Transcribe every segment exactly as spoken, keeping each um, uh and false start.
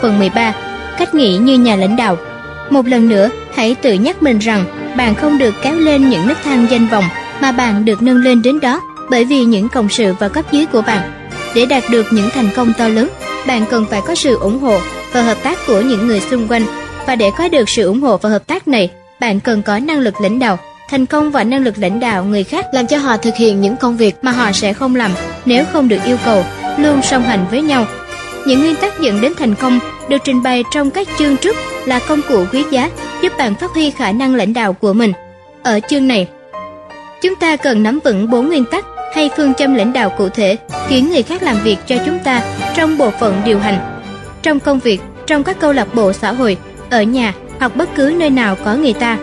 phần mười ba. Cách nghĩ như nhà lãnh đạo. Một lần nữa, hãy tự nhắc mình rằng bạn không được kéo lên những nấc thang danh vọng, mà bạn được nâng lên đến đó bởi vì những cộng sự và cấp dưới của bạn. Để đạt được những thành công to lớn, bạn cần phải có sự ủng hộ và hợp tác của những người xung quanh. Và để có được sự ủng hộ và hợp tác này, bạn cần có năng lực lãnh đạo. Thành công và năng lực lãnh đạo người khác làm cho họ thực hiện những công việc mà họ sẽ không làm nếu không được yêu cầu, luôn song hành với nhau. Những nguyên tắc dẫn đến thành công được trình bày trong các chương trước là công cụ quý giá giúp bạn phát huy khả năng lãnh đạo của mình. Ở chương này, chúng ta cần nắm vững bốn nguyên tắc hay phương châm lãnh đạo cụ thể, khiến người khác làm việc cho chúng ta trong bộ phận điều hành, trong công việc, trong các câu lạc bộ xã hội, ở nhà hoặc bất cứ nơi nào có người ta.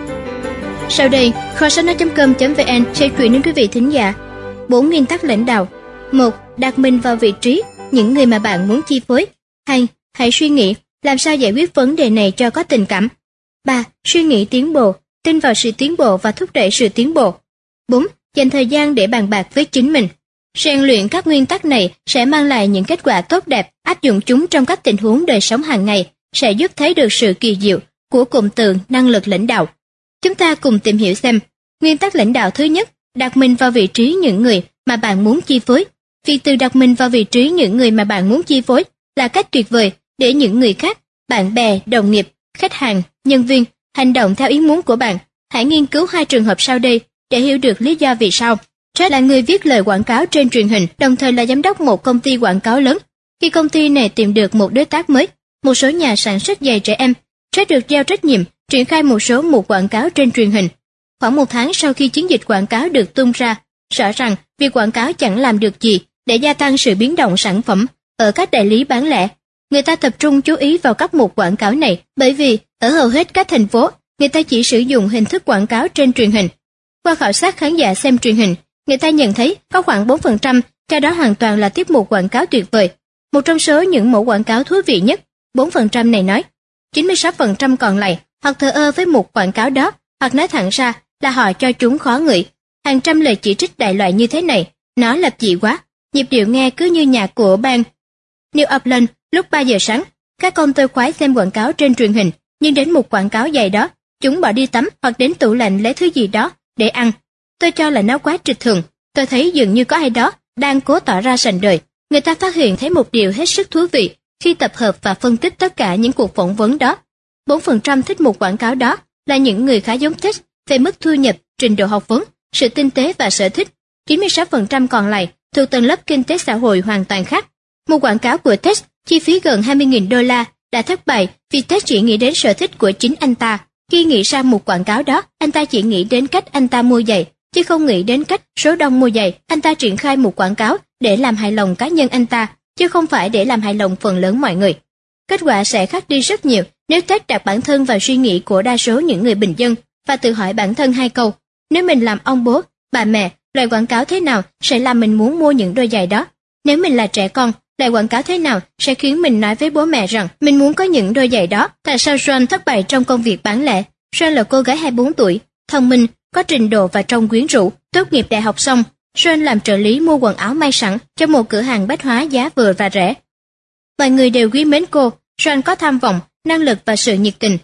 Sau đây, kho sách nói chấm com chấm vn sẽ chuyển đến quý vị thính giả bốn nguyên tắc lãnh đạo. Một. Đặt mình vào vị trí những người mà bạn muốn chi phối. Hai. Hãy suy nghĩ làm sao giải quyết vấn đề này cho có tình cảm. Ba. Suy nghĩ tiến bộ, tin vào sự tiến bộ và thúc đẩy sự tiến bộ. Bốn. Dành thời gian để bàn bạc với chính mình. Rèn luyện các nguyên tắc này sẽ mang lại những kết quả tốt đẹp. Áp dụng chúng trong các tình huống đời sống hàng ngày sẽ giúp thấy được sự kỳ diệu của cụm từ năng lực lãnh đạo. Chúng ta cùng tìm hiểu xem. Nguyên tắc lãnh đạo thứ nhất, đặt mình vào vị trí những người mà bạn muốn chi phối. Việc từ đặt mình vào vị trí những người mà bạn muốn chi phối là cách tuyệt vời để những người khác, bạn bè, đồng nghiệp, khách hàng, nhân viên hành động theo ý muốn của bạn. Hãy nghiên cứu hai trường hợp sau đây để hiểu được lý do vì sao. Jack là người viết lời quảng cáo trên truyền hình, đồng thời là giám đốc một công ty quảng cáo lớn. Khi công ty này tìm được một đối tác mới, một số nhà sản xuất giày trẻ em, Jack được giao trách nhiệm triển khai một số mục quảng cáo trên truyền hình. Khoảng một tháng sau khi chiến dịch quảng cáo được tung ra, rõ ràng việc quảng cáo chẳng làm được gì để gia tăng sự biến động sản phẩm ở các đại lý bán lẻ. Người ta tập trung chú ý vào các mục quảng cáo này bởi vì ở hầu hết các thành phố, người ta chỉ sử dụng hình thức quảng cáo trên truyền hình. Qua khảo sát khán giả xem truyền hình, người ta nhận thấy có khoảng bốn phần trăm cho đó hoàn toàn là tiết mục quảng cáo tuyệt vời. Một trong số những mẫu quảng cáo thú vị nhất, bốn phần trăm này nói. chín mươi sáu phần trăm còn lại hoặc thờ ơ với mục quảng cáo đó, hoặc nói thẳng ra là họ cho chúng khó ngửi. Hàng trăm lời chỉ trích đại loại như thế này, nó lập dị quá, nhịp điệu nghe cứ như nhạc của bang New Orleans lúc ba giờ sáng. Các con tôi khoái xem quảng cáo trên truyền hình, nhưng đến một quảng cáo dài đó, chúng bỏ đi tắm hoặc đến tủ lạnh lấy thứ gì đó để ăn. Tôi cho là nó quá trịch thường. Tôi thấy dường như có ai đó đang cố tỏ ra sành đời. Người ta phát hiện thấy một điều hết sức thú vị khi tập hợp và phân tích tất cả những cuộc phỏng vấn đó. bốn phần trăm thích một quảng cáo đó là những người khá giống Ted về mức thu nhập, trình độ học vấn, sự tinh tế và sở thích. chín mươi sáu phần trăm còn lại thuộc tầng lớp kinh tế xã hội hoàn toàn khác. Một quảng cáo của Ted chi phí gần hai mươi nghìn đô la đã thất bại vì Ted chỉ nghĩ đến sở thích của chính anh ta. Khi nghĩ ra một quảng cáo đó, anh ta chỉ nghĩ đến cách anh ta mua giày, chứ không nghĩ đến cách số đông mua giày. Anh ta triển khai một quảng cáo để làm hài lòng cá nhân anh ta, chứ không phải để làm hài lòng phần lớn mọi người. Kết quả sẽ khác đi rất nhiều nếu Ted đặt bản thân vào suy nghĩ của đa số những người bình dân và tự hỏi bản thân hai câu. Nếu mình làm ông bố, bà mẹ, loại quảng cáo thế nào sẽ làm mình muốn mua những đôi giày đó? Nếu mình là trẻ con, loại quảng cáo thế nào sẽ khiến mình nói với bố mẹ rằng mình muốn có những đôi giày đó? Tại sao Joan thất bại trong công việc bán lẻ? Joan là cô gái hai mươi bốn tuổi, thông minh, có trình độ và trông quyến rũ. Tốt nghiệp đại học xong, Joan làm trợ lý mua quần áo may sẵn cho một cửa hàng bách hóa giá vừa và rẻ. Mọi người đều quý mến cô. Joan có tham vọng, năng lực và sự nhiệt tình.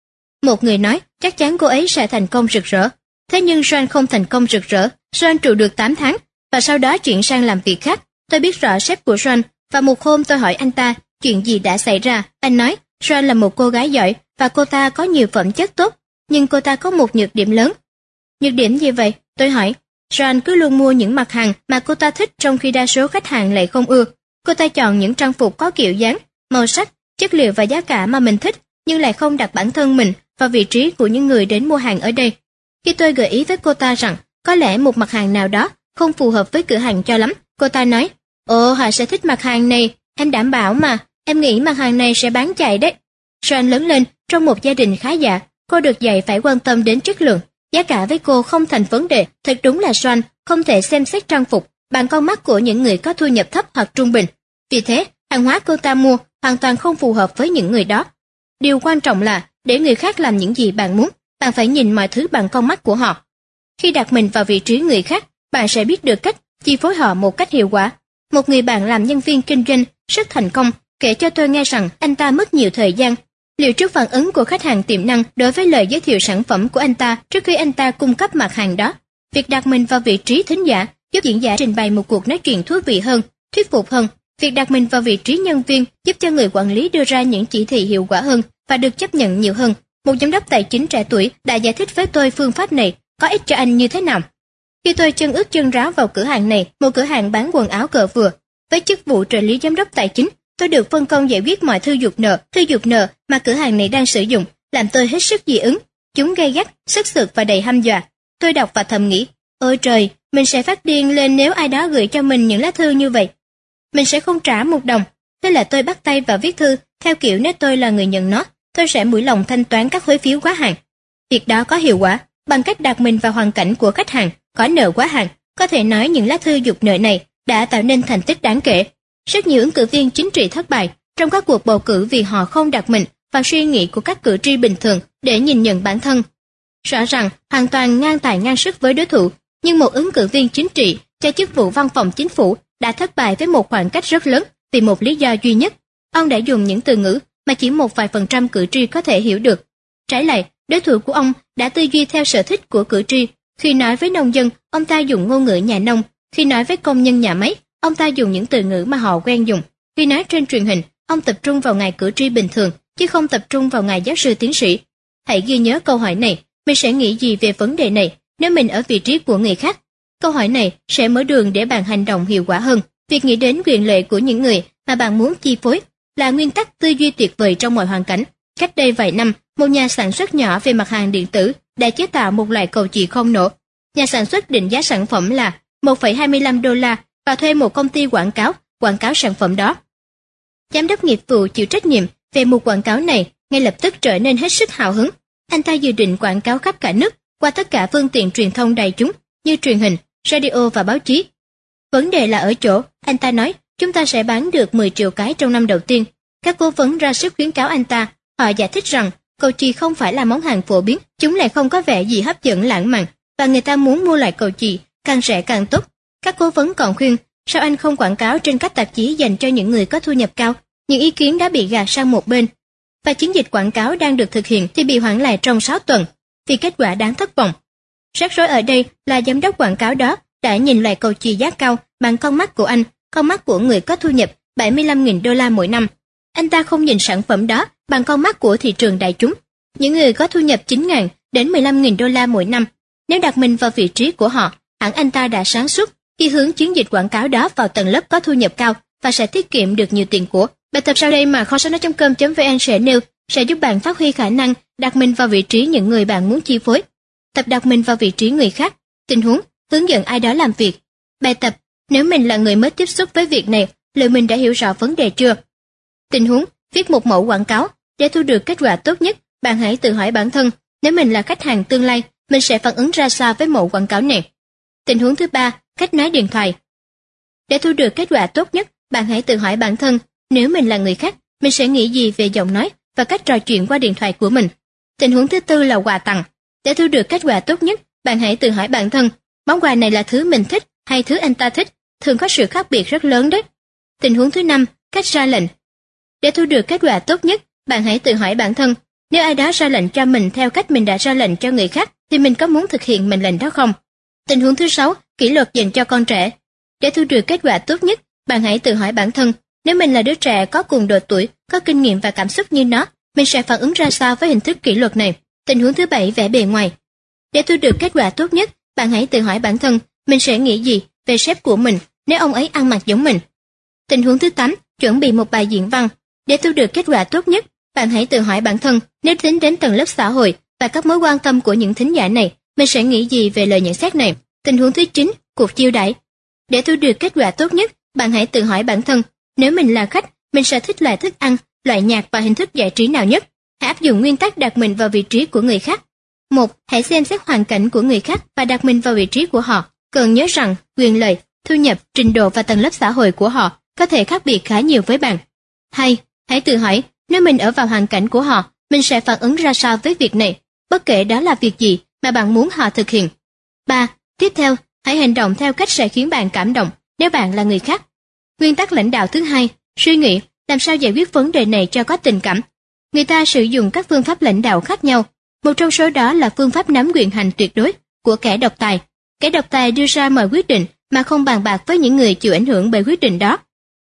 Một người nói chắc chắn cô ấy sẽ thành công rực rỡ. Thế nhưng Joan không thành công rực rỡ. Joan trụ được tám tháng và sau đó chuyển sang làm việc khác. Tôi biết rõ sếp của Joan và một hôm tôi hỏi anh ta chuyện gì đã xảy ra. Anh nói Joan là một cô gái giỏi và cô ta có nhiều phẩm chất tốt, nhưng cô ta có một nhược điểm lớn. Nhược điểm gì vậy? Tôi hỏi. Joan cứ luôn mua những mặt hàng mà cô ta thích trong khi đa số khách hàng lại không ưa. Cô ta chọn những trang phục có kiểu dáng, màu sắc, chất liệu và giá cả mà mình thích, nhưng lại không đặt bản thân mình vào vị trí của những người đến mua hàng ở đây. Khi tôi gợi ý với cô ta rằng có lẽ một mặt hàng nào đó không phù hợp với cửa hàng cho lắm, cô ta nói, ồ, họ sẽ thích mặt hàng này, em đảm bảo mà, em nghĩ mặt hàng này sẽ bán chạy đấy. Joan lớn lên trong một gia đình khá giả, cô được dạy phải quan tâm đến chất lượng, giá cả với cô không thành vấn đề. Thật đúng là Joan không thể xem xét trang phục bằng con mắt của những người có thu nhập thấp hoặc trung bình. Vì thế, hàng hóa cô ta mua hoàn toàn không phù hợp với những người đó. Điều quan trọng là để người khác làm những gì bạn muốn, bạn phải nhìn mọi thứ bằng con mắt của họ. Khi đặt mình vào vị trí người khác, bạn sẽ biết được cách chi phối họ một cách hiệu quả. Một người bạn làm nhân viên kinh doanh rất thành công kể cho tôi nghe rằng anh ta mất nhiều thời gian. Liệu trước phản ứng của khách hàng tiềm năng đối với lời giới thiệu sản phẩm của anh ta trước khi anh ta cung cấp mặt hàng đó, việc đặt mình vào vị trí thính giả giúp diễn giả trình bày một cuộc nói chuyện thú vị hơn, thuyết phục hơn. Việc đặt mình vào vị trí nhân viên giúp cho người quản lý đưa ra những chỉ thị hiệu quả hơn và được chấp nhận nhiều hơn. Một giám đốc tài chính trẻ tuổi đã giải thích với tôi phương pháp này có ích cho anh như thế nào. Khi tôi chân ướt chân ráo vào cửa hàng này, một cửa hàng bán quần áo cỡ vừa, với chức vụ trợ lý giám đốc tài chính, tôi được phân công giải quyết mọi thư dục nợ, thư dục nợ mà cửa hàng này đang sử dụng, làm tôi hết sức dị ứng. Chúng gay gắt, sức sượt và đầy hăm dọa. Tôi đọc và thầm nghĩ, ôi trời, mình sẽ phát điên lên nếu ai đó gửi cho mình những lá thư như vậy. Mình sẽ không trả một đồng. Thế là tôi bắt tay vào viết thư, theo kiểu nếu tôi là người nhận nó, tôi sẽ mũi lòng thanh toán các hối phiếu quá hạn. Việc đó có hiệu quả, bằng cách đặt mình vào hoàn cảnh của khách hàng, có nợ quá hạn. Có thể nói những lá thư dục nợ này đã tạo nên thành tích đáng kể. Rất nhiều ứng cử viên chính trị thất bại trong các cuộc bầu cử vì họ không đặt mình vào suy nghĩ của các cử tri bình thường để nhìn nhận bản thân. Rõ ràng, hoàn toàn ngang tài ngang sức với đối thủ, nhưng một ứng cử viên chính trị cho chức vụ văn phòng chính phủ đã thất bại với một khoảng cách rất lớn vì một lý do duy nhất. Ông đã dùng những từ ngữ mà chỉ một vài phần trăm cử tri có thể hiểu được. Trái lại, đối thủ của ông đã tư duy theo sở thích của cử tri. Khi nói với nông dân, ông ta dùng ngôn ngữ nhà nông. Khi nói với công nhân nhà máy, ông ta dùng những từ ngữ mà họ quen dùng. Khi nói trên truyền hình, ông tập trung vào ngài cử tri bình thường, chứ không tập trung vào ngài giáo sư tiến sĩ. Hãy ghi nhớ câu hỏi này, mình sẽ nghĩ gì về vấn đề này nếu mình ở vị trí của người khác? Câu hỏi này sẽ mở đường để bạn hành động hiệu quả hơn. Việc nghĩ đến quyền lợi của những người mà bạn muốn chi phối là nguyên tắc tư duy tuyệt vời trong mọi hoàn cảnh. Cách đây vài năm, một nhà sản xuất nhỏ về mặt hàng điện tử đã chế tạo một loại cầu chì không nổ. Nhà sản xuất định giá sản phẩm là một phẩy hai mươi lăm đô la và thuê một công ty quảng cáo quảng cáo sản phẩm đó. Giám đốc nghiệp vụ chịu trách nhiệm về một quảng cáo này ngay lập tức trở nên hết sức hào hứng. Anh ta dự định quảng cáo khắp cả nước qua tất cả phương tiện truyền thông đại chúng như truyền hình, radio và báo chí. Vấn đề là ở chỗ, anh ta nói, chúng ta sẽ bán được mười triệu cái trong năm đầu tiên. Các cố vấn ra sức khuyến cáo anh ta. Họ giải thích rằng cầu chì không phải là món hàng phổ biến, chúng lại không có vẻ gì hấp dẫn lãng mạn và người ta muốn mua loại cầu chì càng rẻ càng tốt. Các cố vấn còn khuyên, sao anh không quảng cáo trên các tạp chí dành cho những người có thu nhập cao? Những ý kiến đã bị gạt sang một bên. Và chiến dịch quảng cáo đang được thực hiện thì bị hoãn lại trong sáu tuần vì kết quả đáng thất vọng. Rắc rối ở đây là giám đốc quảng cáo đó đã nhìn loại cầu chì giá cao bằng con mắt của anh, con mắt của người có thu nhập bảy mươi lăm nghìn đô la mỗi năm. Anh ta không nhìn sản phẩm đó bằng con mắt của thị trường đại chúng, những người có thu nhập chín nghìn đến mười lăm nghìn đô la mỗi năm. Nếu đặt mình vào vị trí của họ, hẳn anh ta đã sáng suốt khi hướng chiến dịch quảng cáo đó vào tầng lớp có thu nhập cao và sẽ tiết kiệm được nhiều tiền của. Bài tập sau đây mà kho sách nói chấm com chấm vn sẽ nêu sẽ giúp bạn phát huy khả năng đặt mình vào vị trí những người bạn muốn chi phối. Tập đặt mình vào vị trí người khác. Tình huống, hướng dẫn ai đó làm việc. Bài tập, nếu mình là người mới tiếp xúc với việc này, liệu mình đã hiểu rõ vấn đề chưa? Tình huống, viết một mẫu quảng cáo. Để thu được kết quả tốt nhất, bạn hãy tự hỏi bản thân, nếu mình là khách hàng tương lai, mình sẽ phản ứng ra sao với mẫu quảng cáo này? Tình huống thứ ba, cách nói điện thoại. Để thu được kết quả tốt nhất, bạn hãy tự hỏi bản thân, nếu mình là người khác, mình sẽ nghĩ gì về giọng nói và cách trò chuyện qua điện thoại của mình. Tình huống thứ tư là quà tặng. Để thu được kết quả tốt nhất, bạn hãy tự hỏi bản thân, món quà này là thứ mình thích hay thứ anh ta thích, thường có sự khác biệt rất lớn đấy. Tình huống thứ năm, cách ra lệnh. Để thu được kết quả tốt nhất, bạn hãy tự hỏi bản thân, nếu ai đó ra lệnh cho mình theo cách mình đã ra lệnh cho người khác, thì mình có muốn thực hiện mệnh lệnh đó không? Tình huống thứ sáu, kỷ luật dành cho con trẻ. Để thu được kết quả tốt nhất, bạn hãy tự hỏi bản thân, nếu mình là đứa trẻ có cùng độ tuổi, có kinh nghiệm và cảm xúc như nó, mình sẽ phản ứng ra sao với hình thức kỷ luật này? Tình huống thứ bảy, vẻ bề ngoài. Để thu được kết quả tốt nhất, bạn hãy tự hỏi bản thân, mình sẽ nghĩ gì về sếp của mình nếu ông ấy ăn mặc giống mình. Tình huống thứ tám, chuẩn bị một bài diễn văn. Để thu được kết quả tốt nhất, bạn hãy tự hỏi bản thân, nếu tính đến tầng lớp xã hội và các mối quan tâm của những thính giả này, mình sẽ nghĩ gì về lời nhận xét này. Tình huống thứ chín, cuộc chiêu đãi. Để thu được kết quả tốt nhất, bạn hãy tự hỏi bản thân, nếu mình là khách, mình sẽ thích loại thức ăn, loại nhạc và hình thức giải trí nào nhất. Hãy áp dụng nguyên tắc đặt mình vào vị trí của người khác. Một, hãy xem xét hoàn cảnh của người khác và đặt mình vào vị trí của họ. Cần nhớ rằng quyền lợi, thu nhập, trình độ và tầng lớp xã hội của họ có thể khác biệt khá nhiều với bạn. Hai, hãy tự hỏi, nếu mình ở vào hoàn cảnh của họ, mình sẽ phản ứng ra sao với việc này, bất kể đó là việc gì mà bạn muốn họ thực hiện. Ba, tiếp theo, hãy hành động theo cách sẽ khiến bạn cảm động nếu bạn là người khác. Nguyên tắc lãnh đạo thứ hai, suy nghĩ làm sao giải quyết vấn đề này cho có tình cảm. Người ta sử dụng các phương pháp lãnh đạo khác nhau, một trong số đó là phương pháp nắm quyền hành tuyệt đối của kẻ độc tài. Kẻ độc tài đưa ra mọi quyết định mà không bàn bạc với những người chịu ảnh hưởng bởi quyết định đó.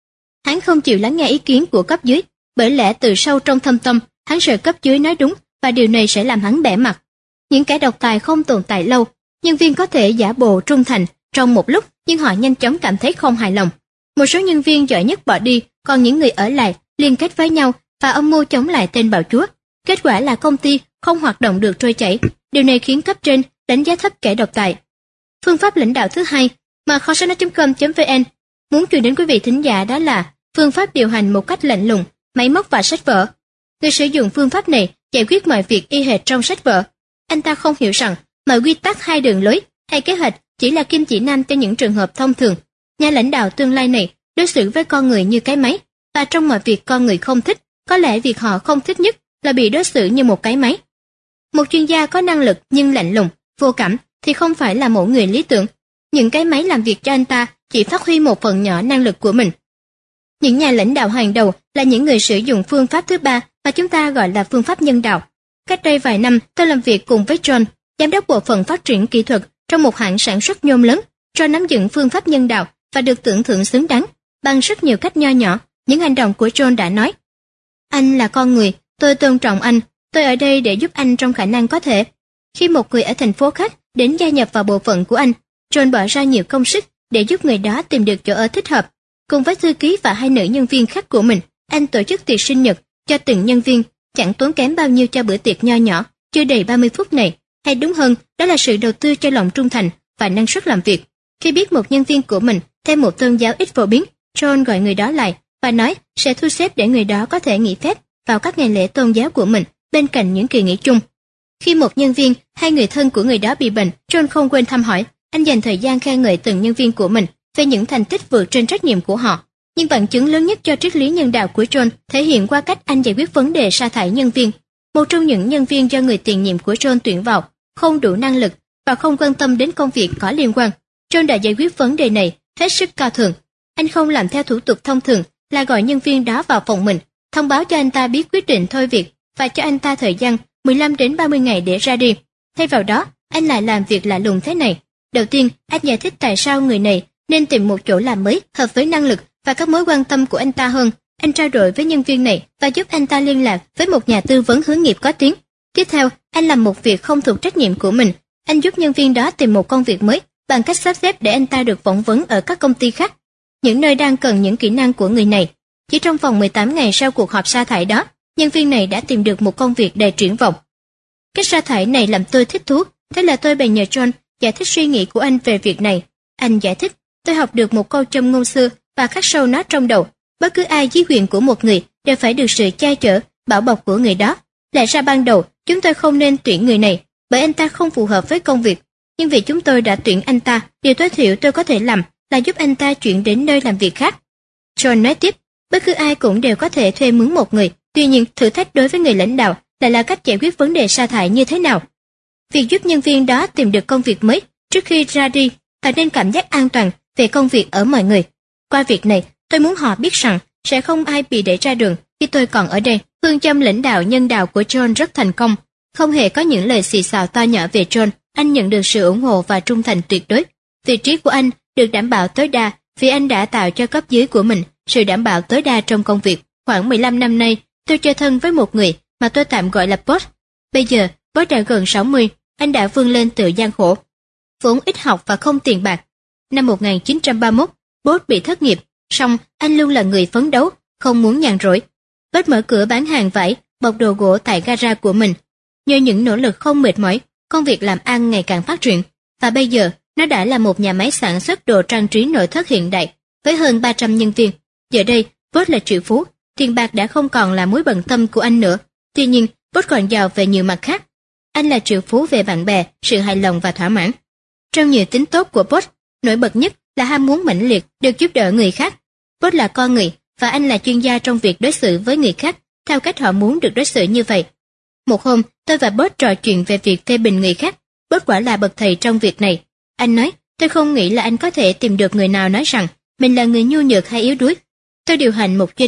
Hắn không chịu lắng nghe ý kiến của cấp dưới, bởi lẽ từ sâu trong thâm tâm, hắn sợ cấp dưới nói đúng và điều này sẽ làm hắn bẽ mặt. Những kẻ độc tài không tồn tại lâu, nhân viên có thể giả bộ trung thành trong một lúc, nhưng họ nhanh chóng cảm thấy không hài lòng. Một số nhân viên giỏi nhất bỏ đi, còn những người ở lại liên kết với nhau và âm mưu chống lại tên bào chúa. Kết quả là công ty không hoạt động được trôi chảy. Điều này khiến cấp trên đánh giá thấp kẻ độc tài. Phương pháp lãnh đạo thứ hai mà kho sách nói chấm com chấm vn muốn truyền đến quý vị thính giả đó là phương pháp điều hành một cách lạnh lùng, máy móc và sách vở. Người sử dụng phương pháp này giải quyết mọi việc y hệt trong sách vở. Anh ta không hiểu rằng mọi quy tắc hay đường lối hay kế hoạch chỉ là kim chỉ nam cho những trường hợp thông thường. Nhà lãnh đạo tương lai này đối xử với con người như cái máy, và trong mọi việc con người không thích, có lẽ việc họ không thích nhất là bị đối xử như một cái máy. Một chuyên gia có năng lực nhưng lạnh lùng, vô cảm thì không phải là mẫu người lý tưởng. Những cái máy làm việc cho anh ta chỉ phát huy một phần nhỏ năng lực của mình. Những nhà lãnh đạo hàng đầu là những người sử dụng phương pháp thứ ba mà chúng ta gọi là phương pháp nhân đạo. Cách đây vài năm, tôi làm việc cùng với John, giám đốc bộ phận phát triển kỹ thuật trong một hãng sản xuất nhôm lớn. John nắm giữ phương pháp nhân đạo và được tưởng thưởng xứng đáng. Bằng rất nhiều cách nho nhỏ, những hành động của John đã nói: "Anh là con người, tôi tôn trọng anh, tôi ở đây để giúp anh trong khả năng có thể." Khi một người ở thành phố khác đến gia nhập vào bộ phận của anh, John bỏ ra nhiều công sức để giúp người đó tìm được chỗ ở thích hợp. Cùng với thư ký và hai nữ nhân viên khác của mình, anh tổ chức tiệc sinh nhật cho từng nhân viên, chẳng tốn kém bao nhiêu cho bữa tiệc nho nhỏ, chưa đầy ba mươi phút này. Hay đúng hơn, đó là sự đầu tư cho lòng trung thành và năng suất làm việc. Khi biết một nhân viên của mình theo một tôn giáo ít phổ biến, John gọi người đó lại và nói sẽ thu xếp để người đó có thể nghỉ phép vào các ngày lễ tôn giáo của mình bên cạnh những kỳ nghỉ chung. Khi một nhân viên hay người thân của người đó bị bệnh, John không quên thăm hỏi. Anh dành thời gian khen ngợi từng nhân viên của mình về những thành tích vượt trên trách nhiệm của họ. Nhưng bằng chứng lớn nhất cho triết lý nhân đạo của John thể hiện qua cách anh giải quyết vấn đề sa thải nhân viên. Một trong những nhân viên do người tiền nhiệm của John tuyển vào không đủ năng lực và không quan tâm đến công việc có liên quan. John đã giải quyết vấn đề này hết sức cao thượng. Anh không làm theo thủ tục thông thường là gọi nhân viên đó vào phòng mình, thông báo cho anh ta biết quyết định thôi việc và cho anh ta thời gian mười lăm đến ba mươi ngày để ra đi. Thay vào đó, anh lại làm việc lạ lùng thế này. Đầu tiên, anh giải thích tại sao người này nên tìm một chỗ làm mới hợp với năng lực và các mối quan tâm của anh ta hơn. Anh trao đổi với nhân viên này và giúp anh ta liên lạc với một nhà tư vấn hướng nghiệp có tiếng. Tiếp theo, anh làm một việc không thuộc trách nhiệm của mình. Anh giúp nhân viên đó tìm một công việc mới bằng cách sắp xếp để anh ta được phỏng vấn ở các công ty khác, những nơi đang cần những kỹ năng của người này. Chỉ trong vòng mười tám ngày sau cuộc họp sa thải đó, nhân viên này đã tìm được một công việc đầy triển vọng. Cách sa thải này làm tôi thích thú, thế là tôi bèn nhờ John giải thích suy nghĩ của anh về việc này. Anh giải thích, tôi học được một câu châm ngôn xưa và khắc sâu nó trong đầu: bất cứ ai dưới quyền của một người đều phải được sự che chở, bảo bọc của người đó. Lẽ ra ban đầu chúng tôi không nên tuyển người này, bởi anh ta không phù hợp với công việc. Nhưng vì chúng tôi đã tuyển anh ta, điều tối thiểu tôi có thể làm là giúp anh ta chuyển đến nơi làm việc khác. John nói tiếp, bất cứ ai cũng đều có thể thuê mướn một người. Tuy nhiên, thử thách đối với người lãnh đạo lại là cách giải quyết vấn đề sa thải như thế nào. Việc giúp nhân viên đó tìm được công việc mới trước khi ra đi tạo nên cảm giác an toàn về công việc ở mọi người. Qua việc này, tôi muốn họ biết rằng sẽ không ai bị đẩy ra đường khi tôi còn ở đây. Phương châm lãnh đạo nhân đạo của John rất thành công. Không hề có những lời xì xào to nhỏ về John, anh nhận được sự ủng hộ và trung thành tuyệt đối. Vị trí của anh được đảm bảo tối đa vì anh đã tạo cho cấp dưới của mình sự đảm bảo tối đa trong công việc. Khoảng mười lăm năm nay, tôi chơi thân với một người mà tôi tạm gọi là Boss. Bây giờ, Boss đã gần sáu mươi, anh đã vươn lên từ gian khổ. Vốn ít học và không tiền bạc. Năm một nghìn chín trăm ba mươi mốt, Boss bị thất nghiệp, song anh luôn là người phấn đấu, không muốn nhàn rỗi. Boss mở cửa bán hàng vải, bọc đồ gỗ tại gara của mình. Nhờ những nỗ lực không mệt mỏi, công việc làm ăn ngày càng phát triển, và bây giờ nó đã là một nhà máy sản xuất đồ trang trí nội thất hiện đại với hơn ba trăm nhân viên. Giờ đây, Boss là triệu phú, tiền bạc đã không còn là mối bận tâm của anh nữa. Tuy nhiên, Boss còn giàu về nhiều mặt khác. Anh là triệu phú về bạn bè, sự hài lòng và thỏa mãn. Trong nhiều tính tốt của Boss, nổi bật nhất là ham muốn mãnh liệt được giúp đỡ người khác. Boss là con người và anh là chuyên gia trong việc đối xử với người khác theo cách họ muốn được đối xử như vậy. Một hôm, tôi và Boss trò chuyện về việc phê bình người khác. Boss quả là bậc thầy trong việc này. Anh nói, tôi không nghĩ là anh có thể tìm được người nào nói rằng mình là người nhu nhược hay yếu đuối. Tôi điều hành một doanh nghiệp,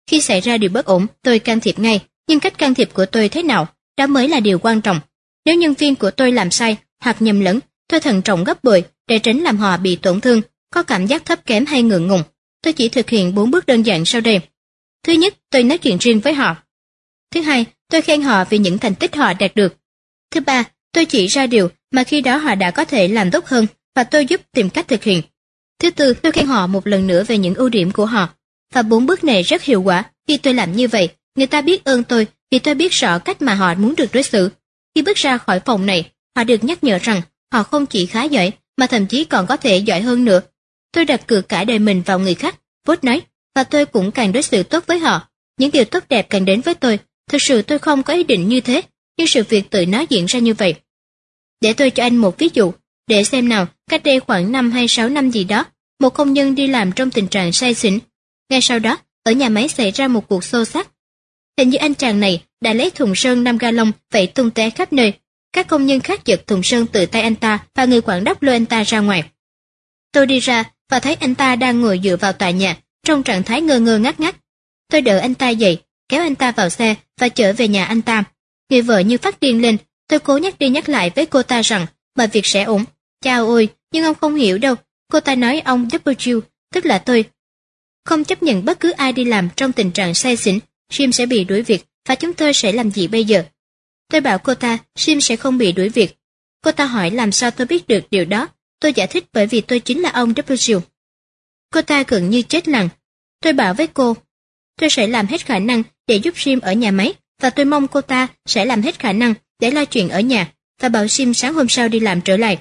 Khi xảy ra điều bất ổn, tôi can thiệp ngay, nhưng cách can thiệp của tôi thế nào, đó mới là điều quan trọng. Nếu nhân viên của tôi làm sai hoặc nhầm lẫn, tôi thận trọng gấp bội để tránh làm họ bị tổn thương, có cảm giác thấp kém hay ngượng ngùng. Tôi chỉ thực hiện bốn bước đơn giản sau đây. Thứ nhất, tôi nói chuyện riêng với họ. Thứ hai, tôi khen họ vì những thành tích họ đạt được. Thứ ba, tôi chỉ ra điều mà khi đó họ đã có thể làm tốt hơn và tôi giúp tìm cách thực hiện. Thứ tư, tôi khen họ một lần nữa về những ưu điểm của họ. Và bốn bước này rất hiệu quả. Khi tôi làm như vậy, người ta biết ơn tôi vì tôi biết rõ cách mà họ muốn được đối xử. Khi bước ra khỏi phòng này, họ được nhắc nhở rằng họ không chỉ khá giỏi mà thậm chí còn có thể giỏi hơn nữa. Tôi đặt cược cả đời mình vào người khác, Wood nói, và tôi cũng càng đối xử tốt với họ. Những điều tốt đẹp càng đến với tôi. Thực sự tôi không có ý định như thế, nhưng sự việc tự nó diễn ra như vậy. Để tôi cho anh một ví dụ, để xem nào, cách đây khoảng năm hay sáu năm gì đó, một công nhân đi làm trong tình trạng say xỉn. Ngay sau đó, ở nhà máy xảy ra một cuộc xô xát. Hình như anh chàng này đã lấy thùng sơn năm ga lông vẩy tung tóe khắp nơi. Các công nhân khác giật thùng sơn từ tay anh ta và người quản đốc lôi anh ta ra ngoài. Tôi đi ra và thấy anh ta đang ngồi dựa vào tòa nhà, trong trạng thái ngơ ngơ ngác ngác. Tôi đỡ anh ta dậy, kéo anh ta vào xe và chở về nhà anh ta. Người vợ như phát điên lên, tôi cố nhắc đi nhắc lại với cô ta rằng mọi việc sẽ ổn. Chao ôi, nhưng ông không hiểu đâu. Cô ta nói ông W, tức là tôi, không chấp nhận bất cứ ai đi làm trong tình trạng say xỉn. Jim sẽ bị đuổi việc và chúng tôi sẽ làm gì bây giờ? Tôi bảo cô ta Jim sẽ không bị đuổi việc. Cô ta hỏi làm sao tôi biết được điều đó. Tôi giải thích bởi vì tôi chính là ông W. Cô ta gần như chết lặng. Tôi bảo với cô, tôi sẽ làm hết khả năng để giúp Jim ở nhà máy và tôi mong cô ta sẽ làm hết khả năng để lo chuyện ở nhà và bảo Jim sáng hôm sau đi làm trở lại.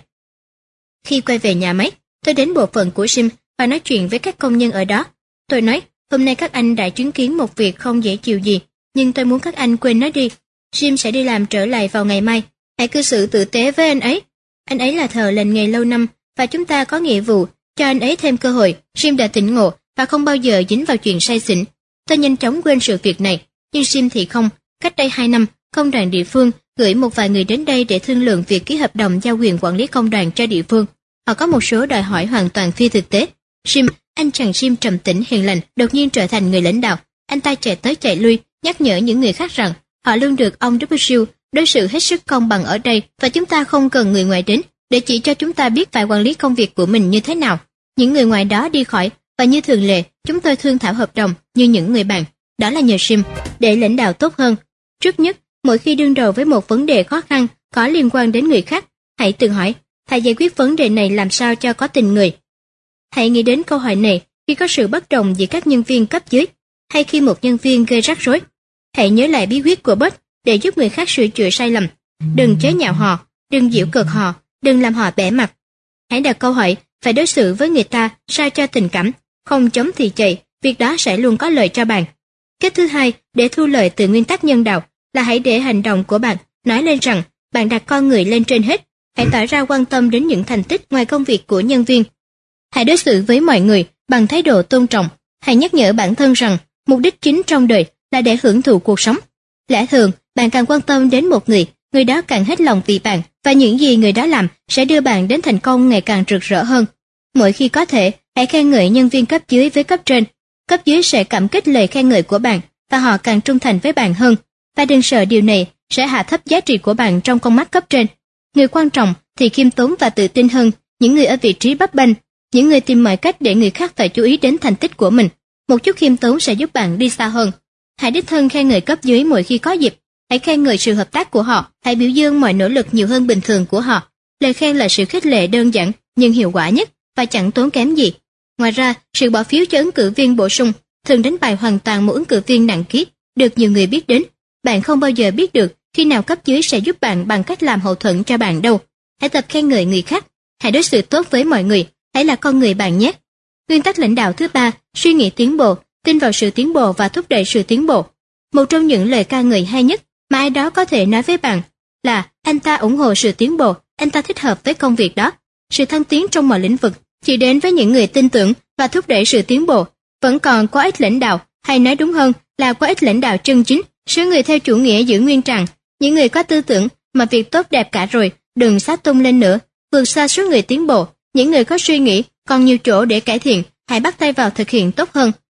Khi quay về nhà máy, tôi đến bộ phận của Jim và nói chuyện với các công nhân ở đó. Tôi nói, hôm nay các anh đã chứng kiến một việc không dễ chịu gì, nhưng tôi muốn các anh quên nó đi. Jim sẽ đi làm trở lại vào ngày mai. Hãy cư xử tử tế với anh ấy. Anh ấy là thợ lành nghề lâu năm và chúng ta có nghĩa vụ cho anh ấy thêm cơ hội. Jim đã tỉnh ngộ và không bao giờ dính vào chuyện say xỉn. Tôi nhanh chóng quên sự việc này, nhưng Jim thì không. Cách đây hai năm, công đoàn địa phương gửi một vài người đến đây để thương lượng việc ký hợp đồng giao quyền quản lý công đoàn cho địa phương. Họ có một số đòi hỏi hoàn toàn phi thực tế. Jim, anh chàng Jim trầm tĩnh hiền lành, đột nhiên trở thành người lãnh đạo. Anh ta chạy tới chạy lui, nhắc nhở những người khác rằng họ luôn được ông W đối xử hết sức công bằng ở đây và chúng ta không cần người ngoài đến để chỉ cho chúng ta biết phải quản lý công việc của mình như thế nào. Những người ngoài đó đi khỏi và như thường lệ, chúng tôi thương thảo hợp đồng như những người bạn. Đó là nhờ Jim để lãnh đạo tốt hơn. Trước nhất, mỗi khi đương đầu với một vấn đề khó khăn có liên quan đến người khác, hãy tự hỏi, thầy giải quyết vấn đề này làm sao cho có tình người. Hãy nghĩ đến câu hỏi này khi có sự bất đồng giữa các nhân viên cấp dưới, hay khi một nhân viên gây rắc rối. Hãy nhớ lại bí quyết của Bud để giúp người khác sửa chữa sai lầm. Đừng chế nhạo họ, đừng giễu cợt họ, đừng làm họ bẽ mặt. Hãy đặt câu hỏi, phải đối xử với người ta sao cho tình cảm, không chống thì chạy, việc đó sẽ luôn có lợi cho bạn. Cách thứ hai, để thu lợi từ nguyên tắc nhân đạo, là hãy để hành động của bạn nói lên rằng bạn đặt con người lên trên hết. Hãy tỏ ra quan tâm đến những thành tích ngoài công việc của nhân viên. Hãy đối xử với mọi người bằng thái độ tôn trọng. Hãy nhắc nhở bản thân rằng mục đích chính trong đời là để hưởng thụ cuộc sống. Lẽ thường, bạn càng quan tâm đến một người, người đó càng hết lòng vì bạn, và những gì người đó làm sẽ đưa bạn đến thành công ngày càng rực rỡ hơn. Mỗi khi có thể, hãy khen ngợi nhân viên cấp dưới với cấp trên. Cấp dưới sẽ cảm kích lời khen ngợi của bạn, và họ càng trung thành với bạn hơn. Và đừng sợ điều này sẽ hạ thấp giá trị của bạn trong con mắt cấp trên. Người quan trọng thì khiêm tốn và tự tin hơn những người ở vị trí bấp bênh, những người tìm mọi cách để người khác phải chú ý đến thành tích của mình. Một chút khiêm tốn sẽ giúp bạn đi xa hơn. Hãy đích thân khen ngợi cấp dưới mỗi khi có dịp. Hãy khen ngợi sự hợp tác của họ, hãy biểu dương mọi nỗ lực nhiều hơn bình thường của họ. Lời khen là sự khích lệ đơn giản nhưng hiệu quả nhất và chẳng tốn kém gì. Ngoài ra, sự bỏ phiếu cho ứng cử viên bổ sung thường đánh bại hoàn toàn một ứng cử viên nặng ký, được nhiều người biết đến. Bạn không bao giờ biết được khi nào cấp dưới sẽ giúp bạn bằng cách làm hậu thuẫn cho bạn đâu. Hãy tập khen ngợi người khác, hãy đối xử tốt với mọi người, hãy là con người bạn nhé. Nguyên tắc lãnh đạo thứ ba, suy nghĩ tiến bộ, tin vào sự tiến bộ và thúc đẩy sự tiến bộ. Một trong những lời ca ngợi hay nhất mà ai đó có thể nói với bạn là anh ta ủng hộ sự tiến bộ, anh ta thích hợp với công việc đó. Sự thăng tiến trong mọi lĩnh vực chỉ đến với những người tin tưởng và thúc đẩy sự tiến bộ. Vẫn còn có ít lãnh đạo, hay nói đúng hơn là có ít lãnh đạo chân chính, số người theo chủ nghĩa giữ nguyên trạng, những người có tư tưởng mà việc tốt đẹp cả rồi, đừng sát tung lên nữa, vượt xa số người tiến bộ, những người có suy nghĩ còn nhiều chỗ để cải thiện, hãy bắt tay vào thực hiện tốt hơn.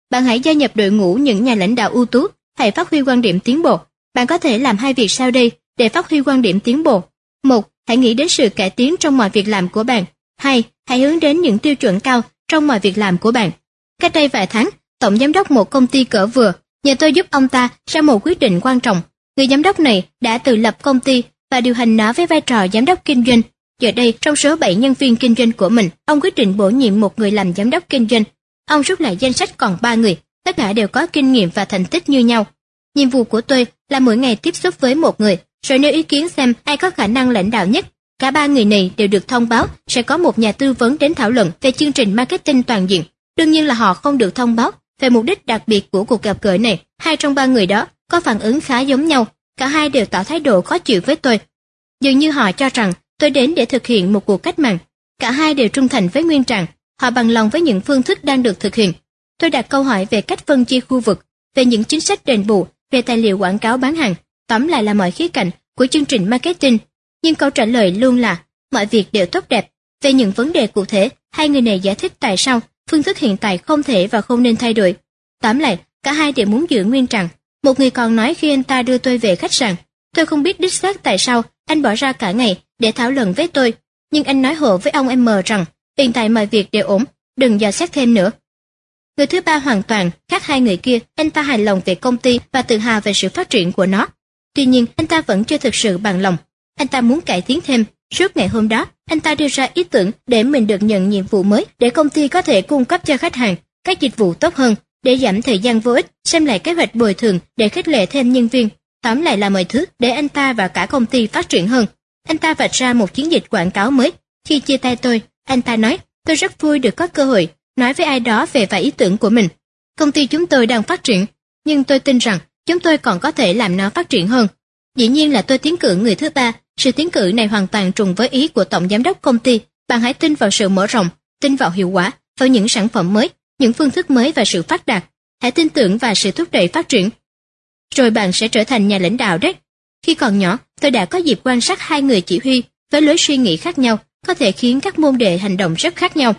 bạn hãy gia nhập đội ngũ những nhà lãnh đạo ưu tú, hãy phát huy quan điểm tiến bộ. Bạn có thể làm hai việc sau đây để phát huy quan điểm tiến bộ. Một, hãy nghĩ đến sự cải tiến trong mọi việc làm của bạn. Hai, hãy hướng đến những tiêu chuẩn cao trong mọi việc làm của bạn. Cách đây vài tháng, tổng giám đốc một công ty cỡ vừa nhờ tôi giúp ông ta ra một quyết định quan trọng. Người giám đốc này đã tự lập công ty và điều hành nó với vai trò giám đốc kinh doanh. Giờ đây, trong số bảy nhân viên kinh doanh của mình, ông quyết định bổ nhiệm một người làm giám đốc kinh doanh. Ông rút lại danh sách còn ba người, tất cả đều có kinh nghiệm và thành tích như nhau. Nhiệm vụ của tôi là mỗi ngày tiếp xúc với một người, rồi nêu ý kiến xem ai có khả năng lãnh đạo nhất. Cả ba người này đều được thông báo sẽ có một nhà tư vấn đến thảo luận về chương trình marketing toàn diện. Đương nhiên là họ không được thông báo về mục đích đặc biệt của cuộc gặp gỡ này. Hai trong ba người đó có phản ứng khá giống nhau, cả hai đều tỏ thái độ khó chịu với tôi. Dường như họ cho rằng tôi đến để thực hiện một cuộc cách mạng. Cả hai đều trung thành với nguyên trạng, họ bằng lòng với những phương thức đang được thực hiện. Tôi đặt câu hỏi về cách phân chia khu vực, về những chính sách đền bù, về tài liệu quảng cáo bán hàng, tóm lại là mọi khía cạnh của chương trình marketing. Nhưng câu trả lời luôn là mọi việc đều tốt đẹp. Về những vấn đề cụ thể, hai người này giải thích tại sao phương thức hiện tại không thể và không nên thay đổi. Tóm lại, cả hai đều muốn giữ nguyên trạng. Một người còn nói khi anh ta đưa tôi về khách sạn, tôi không biết đích xác tại sao anh bỏ ra cả ngày để thảo luận với tôi, nhưng anh nói hộ với ông M rằng hiện tại mọi việc đều ổn, đừng dò xét thêm nữa. Người thứ ba hoàn toàn khác hai người kia, anh ta hài lòng về công ty và tự hào về sự phát triển của nó. Tuy nhiên, anh ta vẫn chưa thực sự bằng lòng. Anh ta muốn cải tiến thêm. Suốt ngày hôm đó, anh ta đưa ra ý tưởng để mình được nhận nhiệm vụ mới, để công ty có thể cung cấp cho khách hàng các dịch vụ tốt hơn, để giảm thời gian vô ích, xem lại kế hoạch bồi thường để khích lệ thêm nhân viên. Tóm lại là mọi thứ để anh ta và cả công ty phát triển hơn. Anh ta vạch ra một chiến dịch quảng cáo mới. Khi chia tay tôi, anh ta nói, tôi rất vui được có cơ hội nói với ai đó về vài ý tưởng của mình. Công ty chúng tôi đang phát triển, nhưng tôi tin rằng chúng tôi còn có thể làm nó phát triển hơn. Dĩ nhiên là tôi tiến cử người thứ ba. Sự tiến cử này hoàn toàn trùng với ý của tổng giám đốc công ty. Bạn hãy tin vào sự mở rộng, tin vào hiệu quả, vào những sản phẩm mới, những phương thức mới và sự phát đạt. Hãy tin tưởng vào sự thúc đẩy phát triển. Rồi bạn sẽ trở thành nhà lãnh đạo đấy. Khi còn nhỏ, tôi đã có dịp quan sát hai người chỉ huy với lối suy nghĩ khác nhau, có thể khiến các môn đề hành động rất khác nhau.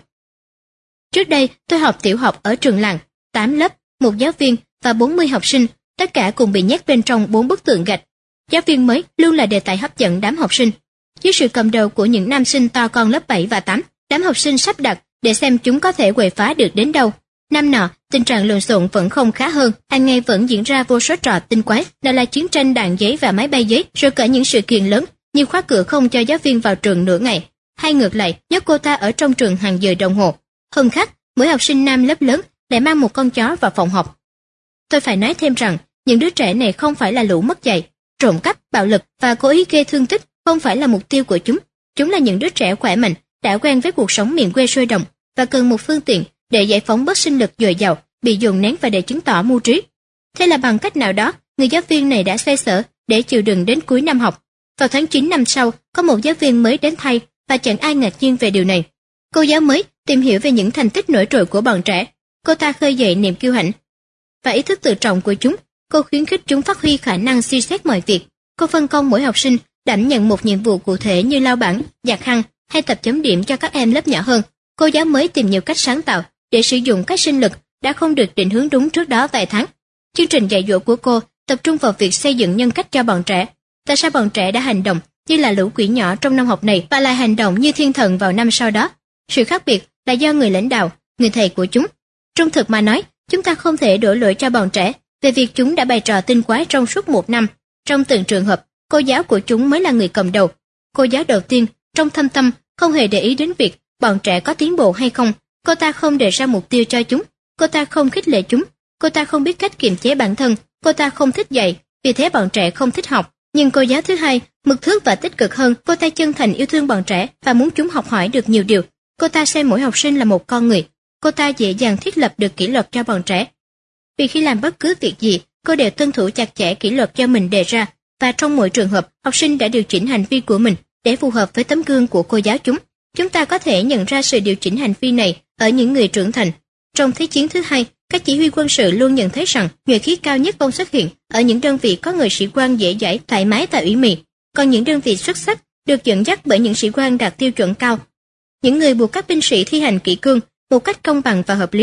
Trước đây, tôi học tiểu học ở trường làng, tám lớp, một giáo viên và bốn mươi học sinh, tất cả cùng bị nhét bên trong bốn bức tượng gạch. Giáo viên mới luôn là đề tài hấp dẫn đám học sinh. Dưới sự cầm đầu của những nam sinh to con lớp bảy và tám, đám học sinh sắp đặt để xem chúng có thể quậy phá được đến đâu. Năm nọ, tình trạng lộn xộn vẫn không khá hơn, hàng ngày vẫn diễn ra vô số trò tinh quái, nào là chiến tranh đạn giấy và máy bay giấy, rồi cả những sự kiện lớn như khóa cửa không cho giáo viên vào trường nửa ngày, hay ngược lại, nhốt cô ta ở trong trường hàng giờ đồng hồ. Hôm khác, mỗi học sinh nam lớp lớn lại mang một con chó vào phòng học. Tôi phải nói thêm rằng, những đứa trẻ này không phải là lũ mất dạy. Trộm cắp, bạo lực và cố ý gây thương tích không phải là mục tiêu của chúng. Chúng là những đứa trẻ khỏe mạnh, đã quen với cuộc sống miền quê sôi động và cần một phương tiện để giải phóng bớt sinh lực dồi dào bị dồn nén và để chứng tỏ mưu trí. Thế là bằng cách nào đó, người giáo viên này đã xoay sở để chịu đựng đến cuối năm học. Vào tháng chín năm sau, có một giáo viên mới đến thay và chẳng ai ngạc nhiên về điều này. Cô giáo mới tìm hiểu về những thành tích nổi trội của bọn trẻ. Cô ta khơi dậy niềm kiêu hãnh và ý thức tự trọng của chúng. Cô khuyến khích chúng phát huy khả năng suy xét mọi việc. Cô phân công mỗi học sinh đảm nhận một nhiệm vụ cụ thể như lau bảng, giặt khăn hay tập chấm điểm cho các em lớp nhỏ hơn. Cô giáo mới tìm nhiều cách sáng tạo để sử dụng các sinh lực đã không được định hướng đúng trước đó vài tháng. Chương trình dạy dỗ của cô tập trung vào việc xây dựng nhân cách cho bọn trẻ. Tại sao bọn trẻ đã hành động như là lũ quỷ nhỏ trong năm học này và lại hành động như thiên thần vào năm sau đó? Sự khác biệt là do người lãnh đạo, người thầy của chúng. Trung thực mà nói, chúng ta không thể đổ lỗi cho bọn trẻ về việc chúng đã bày trò tinh quái trong suốt một năm. Trong từng trường hợp, cô giáo của chúng mới là người cầm đầu. Cô giáo đầu tiên, trong thâm tâm, không hề để ý đến việc bọn trẻ có tiến bộ hay không. Cô ta không đề ra mục tiêu cho chúng. Cô ta không khích lệ chúng. Cô ta không biết cách kiềm chế bản thân. Cô ta không thích dạy, vì thế bọn trẻ không thích học. Nhưng cô giáo thứ hai, mực thước và tích cực hơn. Cô ta chân thành yêu thương bọn trẻ và muốn chúng học hỏi được nhiều điều. Cô ta xem mỗi học sinh là một con người. Cô ta dễ dàng thiết lập được kỷ luật cho bọn trẻ. Vì khi làm bất cứ việc gì, cô đều tuân thủ chặt chẽ kỷ luật cho mình đề ra, và trong mỗi trường hợp, học sinh đã điều chỉnh hành vi của mình để phù hợp với tấm gương của cô giáo chúng. Chúng ta có thể nhận ra sự điều chỉnh hành vi này ở những người trưởng thành. Trong Thế chiến thứ hai, các chỉ huy quân sự luôn nhận thấy rằng nhuệ khí cao nhất không xuất hiện ở những đơn vị có người sĩ quan dễ dãi, thoải mái và ủy mị, còn những đơn vị xuất sắc được dẫn dắt bởi những sĩ quan đạt tiêu chuẩn cao. Những người buộc các binh sĩ thi hành kỷ cương một cách công bằng và hợp lý.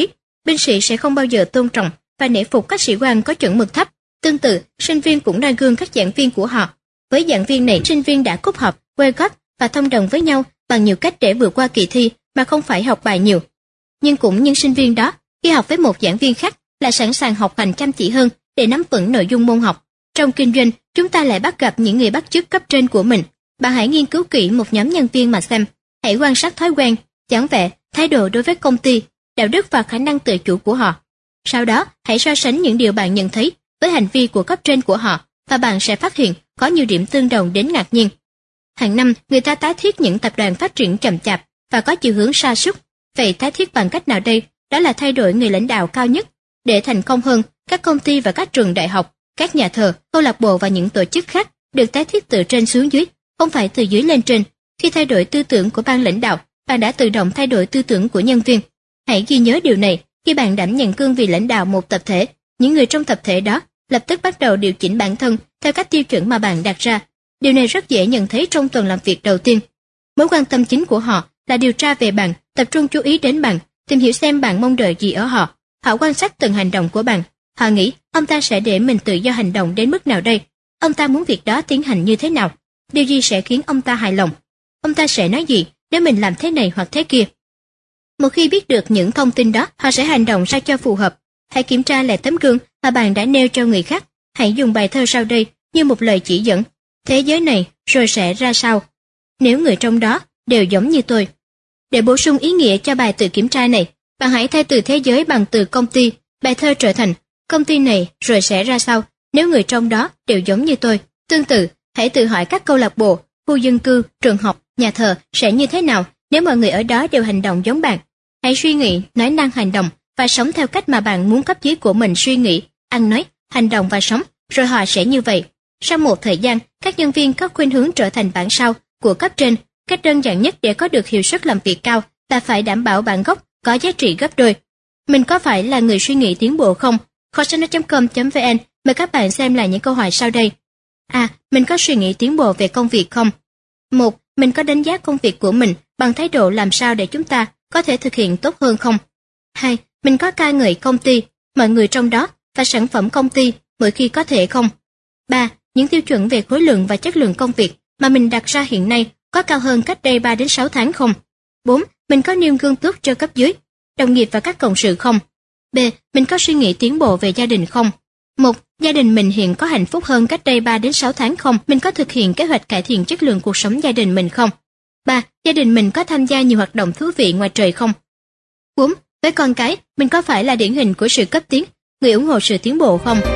binh sĩ sẽ không bao giờ tôn trọng và nể phục các sĩ quan có chuẩn mực thấp. Tương tự, sinh viên cũng noi gương các giảng viên của họ. Với giảng viên này, sinh viên đã cúp học, quay gót và thông đồng với nhau bằng nhiều cách để vượt qua kỳ thi mà không phải học bài nhiều. Nhưng cũng như sinh viên đó, khi học với một giảng viên khác là sẵn sàng học hành chăm chỉ hơn để nắm vững nội dung môn học. Trong kinh doanh, chúng ta lại bắt gặp những người bắt chước cấp trên của mình. Bạn hãy nghiên cứu kỹ một nhóm nhân viên mà xem, hãy quan sát thói quen, dáng vẻ, thái độ đối với công ty, đạo đức và khả năng tự chủ của họ. Sau đó, hãy so sánh những điều bạn nhận thấy với hành vi của cấp trên của họ và bạn sẽ phát hiện có nhiều điểm tương đồng đến ngạc nhiên. Hàng năm, người ta tái thiết những tập đoàn phát triển chậm chạp và có chiều hướng sa sút. Vậy tái thiết bằng cách nào đây? Đó là thay đổi người lãnh đạo cao nhất. Để thành công hơn, các công ty và các trường đại học, các nhà thờ, câu lạc bộ và những tổ chức khác được tái thiết từ trên xuống dưới, không phải từ dưới lên trên. Khi thay đổi tư tưởng của ban lãnh đạo, bạn đã tự động thay đổi tư tưởng của nhân viên. Hãy ghi nhớ điều này, khi bạn đảm nhận cương vị lãnh đạo một tập thể, những người trong tập thể đó lập tức bắt đầu điều chỉnh bản thân theo các tiêu chuẩn mà bạn đặt ra. Điều này rất dễ nhận thấy trong tuần làm việc đầu tiên. Mối quan tâm chính của họ là điều tra về bạn, tập trung chú ý đến bạn, tìm hiểu xem bạn mong đợi gì ở họ. Họ quan sát từng hành động của bạn. Họ nghĩ ông ta sẽ để mình tự do hành động đến mức nào đây? Ông ta muốn việc đó tiến hành như thế nào? Điều gì sẽ khiến ông ta hài lòng? Ông ta sẽ nói gì nếu mình làm thế này hoặc thế kia? Một khi biết được những thông tin đó, họ sẽ hành động sao cho phù hợp. Hãy kiểm tra lại tấm gương mà bạn đã nêu cho người khác. Hãy dùng bài thơ sau đây như một lời chỉ dẫn. Thế giới này rồi sẽ ra sao nếu người trong đó đều giống như tôi? Để bổ sung ý nghĩa cho bài tự kiểm tra này, bạn hãy thay từ thế giới bằng từ công ty. Bài thơ trở thành công ty này rồi sẽ ra sao nếu người trong đó đều giống như tôi. Tương tự, hãy tự hỏi các câu lạc bộ, khu dân cư, trường học, nhà thờ sẽ như thế nào nếu mọi người ở đó đều hành động giống bạn. Hãy suy nghĩ, nói năng, hành động và sống theo cách mà bạn muốn cấp dưới của mình suy nghĩ, ăn nói, hành động và sống, rồi họ sẽ như vậy. Sau một thời gian, các nhân viên có khuynh hướng trở thành bản sao của cấp trên. Cách đơn giản nhất để có được hiệu suất làm việc cao là phải đảm bảo bản gốc có giá trị gấp đôi. Mình có phải là người suy nghĩ tiến bộ không? Khosana chấm com chấm vn mời các bạn xem lại những câu hỏi sau đây. A. Mình có suy nghĩ tiến bộ về công việc không? Một. Mình có đánh giá công việc của mình bằng thái độ làm sao để chúng ta có thể thực hiện tốt hơn không? Hai. Mình có ca ngợi công ty, mọi người trong đó và sản phẩm công ty mỗi khi có thể không? Ba. Những tiêu chuẩn về khối lượng và chất lượng công việc mà mình đặt ra hiện nay có cao hơn cách đây ba đến sáu tháng không? Bốn. Mình có nêu gương tốt cho cấp dưới, đồng nghiệp và các cộng sự không? B. Mình có suy nghĩ tiến bộ về gia đình không? Một. Gia đình mình hiện có hạnh phúc hơn cách đây ba đến sáu tháng không? Mình có thực hiện kế hoạch cải thiện chất lượng cuộc sống gia đình mình không? Ba. Gia đình mình có tham gia nhiều hoạt động thú vị ngoài trời không? Bốn. Với con cái, mình có phải là điển hình của sự cấp tiến, người ủng hộ sự tiến bộ không?